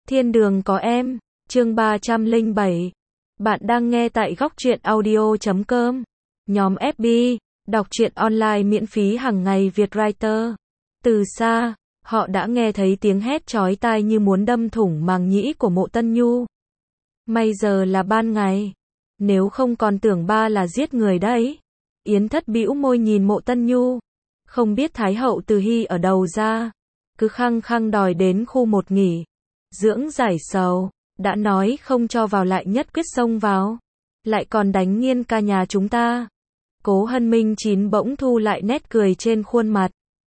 Thiên đường có em, chương 307. Bạn đang nghe tại góc truyện audio.com. Nhóm FB, đọc truyện online miễn phí hàng ngày Việt Writer. Từ xa, họ đã nghe thấy tiếng hét chói tai như muốn đâm thủng màng nhĩ của Mộ Tân Nhu. May giờ là ban ngày, nếu không còn tưởng ba là giết người đấy. Yến Thất bĩu môi nhìn Mộ Tân Nhu, không biết Thái hậu Từ Hy ở đâu ra, cứ khăng khăng đòi đến khu một nghỉ dưỡng giải sầu, đã nói không cho vào lại nhất quyết xông vào, lại còn đánh Nghiên ca nhà chúng ta. Cố Hân Minh Chín bỗng thu lại nét cười trên khuôn mặt,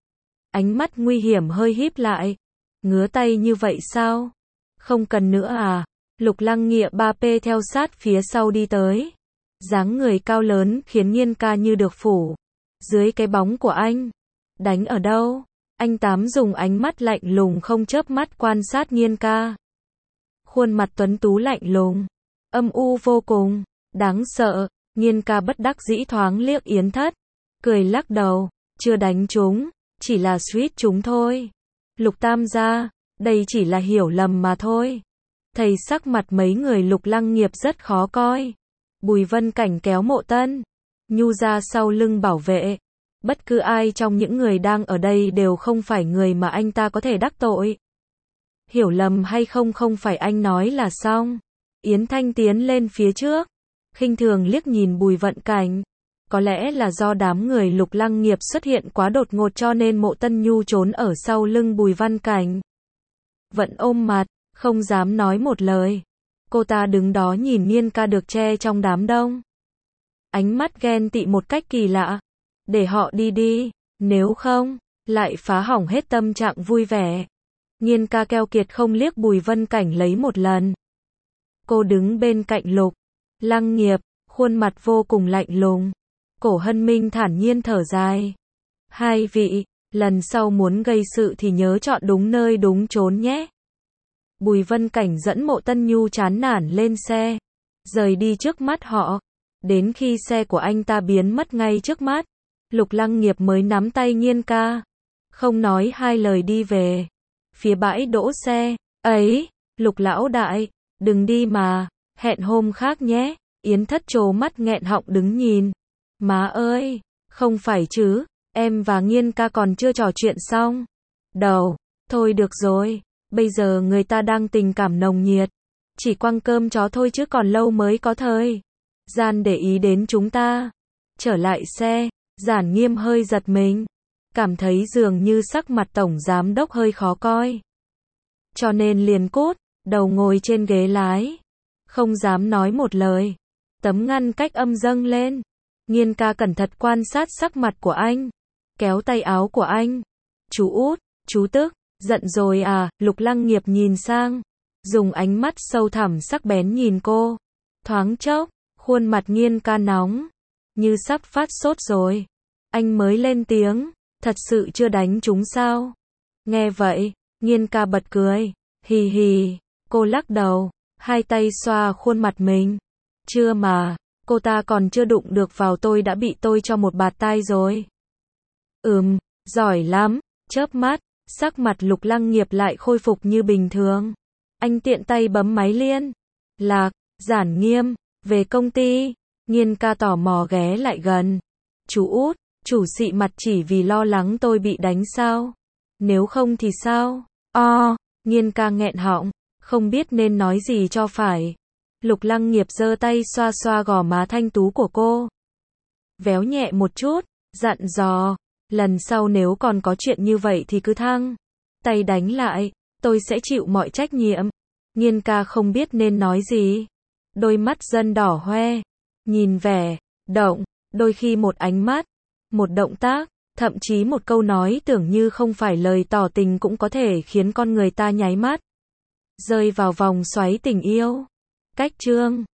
ánh mắt nguy hiểm hơi híp lại. Ngứa tay như vậy sao? Không cần nữa à? Lục Lăng Nghĩa 3P theo sát phía sau đi tới, dáng người cao lớn khiến Nghiên ca như được phủ dưới cái bóng của anh. Đánh ở đâu? Anh Tám dùng ánh mắt lạnh lùng không chớp mắt quan sát Nghiên ca. Khuôn mặt tuấn tú lạnh lùng, âm u vô cùng, đáng sợ. Nghiên ca bất đắc dĩ thoáng liếc Yến Thất, cười lắc đầu, chưa đánh chúng, chỉ là suýt chúng thôi. Lục Tam gia, đây chỉ là hiểu lầm mà thôi. Thầy sắc mặt mấy người Lục Lăng Nghiệp rất khó coi. Bùi Vân Cảnh kéo Mộ Tân Nhu ra sau lưng bảo vệ. Bất cứ ai trong những người đang ở đây đều không phải người mà anh ta có thể đắc tội. Hiểu lầm hay không không phải anh nói là xong. Yến Thanh tiến lên phía trước, khinh thường liếc nhìn Bùi Vận Cảnh. Có lẽ là do đám người Lục Lăng Nghiệp xuất hiện quá đột ngột cho nên Mộ Tân Nhu trốn ở sau lưng Bùi Văn Cảnh. Vận ôm mặt, không dám nói một lời. Cô ta đứng đó nhìn Nghiên ca được che trong đám đông, ánh mắt ghen tị một cách kỳ lạ. Để họ đi đi, nếu không, lại phá hỏng hết tâm trạng vui vẻ. Nghiên ca keo kiệt không liếc Bùi Vân Cảnh lấy một lần. Cô đứng bên cạnh Lục Lăng Nghiệp, khuôn mặt vô cùng lạnh lùng. Cổ Hân Minh thản nhiên thở dài. Hai vị, lần sau muốn gây sự thì nhớ chọn đúng nơi đúng chốn nhé. Bùi Vân Cảnh dẫn Mộ Tân Nhu chán nản lên xe, rời đi trước mắt họ. Đến khi xe của anh ta biến mất ngay trước mắt, Lục Lăng Nghiệp mới nắm tay Nghiên ca, không nói hai lời đi về phía bãi đỗ xe. Ấy, Lục lão đại, đừng đi mà, hẹn hôm khác nhé. Yến Thất trố mắt nghẹn họng đứng nhìn. Má ơi, không phải chứ, em và Nghiên ca còn chưa trò chuyện xong. Đầu, thôi được rồi, bây giờ người ta đang tình cảm nồng nhiệt, chỉ quăng cơm chó thôi chứ còn lâu mới có thời gian để ý đến chúng ta. Trở lại xe, Giản Nghiêm hơi giật mình, cảm thấy dường như sắc mặt tổng giám đốc hơi khó coi, cho nên liền cút đầu ngồi trên ghế lái, không dám nói một lời. Tấm ngăn cách âm dâng lên. Nghiên ca cẩn thận quan sát sắc mặt của anh, kéo tay áo của anh. Chú út, chú tức giận rồi à? Lục Lăng Nghiệp nhìn sang, dùng ánh mắt sâu thẳm sắc bén nhìn cô. Thoáng chốc, khuôn mặt Nghiên ca nóng, như sắp phát sốt rồi. Anh mới lên tiếng, thật sự chưa đánh chúng sao? Nghe vậy, Nghiên ca bật cười, hì hì. Cô lắc đầu, hai tay xoa khuôn mặt mình. Chưa mà, cô ta còn chưa đụng được vào tôi đã bị tôi cho một bạt tai rồi. Giỏi lắm. Chớp mắt, sắc mặt Lục Lăng Nghiệp lại khôi phục như bình thường. Anh tiện tay bấm máy liên lạc. Giản Nghiêm, về công ty. Nghiên ca tò mò ghé lại gần. Chú út, chủ xị mặt chỉ vì lo lắng tôi bị đánh sao? Nếu không thì sao? Nghiên ca nghẹn họng, không biết nên nói gì cho phải. Lục Lăng Nghiệp giơ tay xoa xoa gò má thanh tú của cô, véo nhẹ một chút, dặn dò, lần sau nếu còn có chuyện như vậy thì cứ thăng tay đánh lại, tôi sẽ chịu mọi trách nhiệm. Nghiên ca không biết nên nói gì, đôi mắt dần đỏ hoe, nhìn vẻ động, đôi khi một ánh mắt, một động tác, thậm chí một câu nói tưởng như không phải lời tỏ tình cũng có thể khiến con người ta nháy mắt rơi vào vòng xoáy tình yêu. Cách chương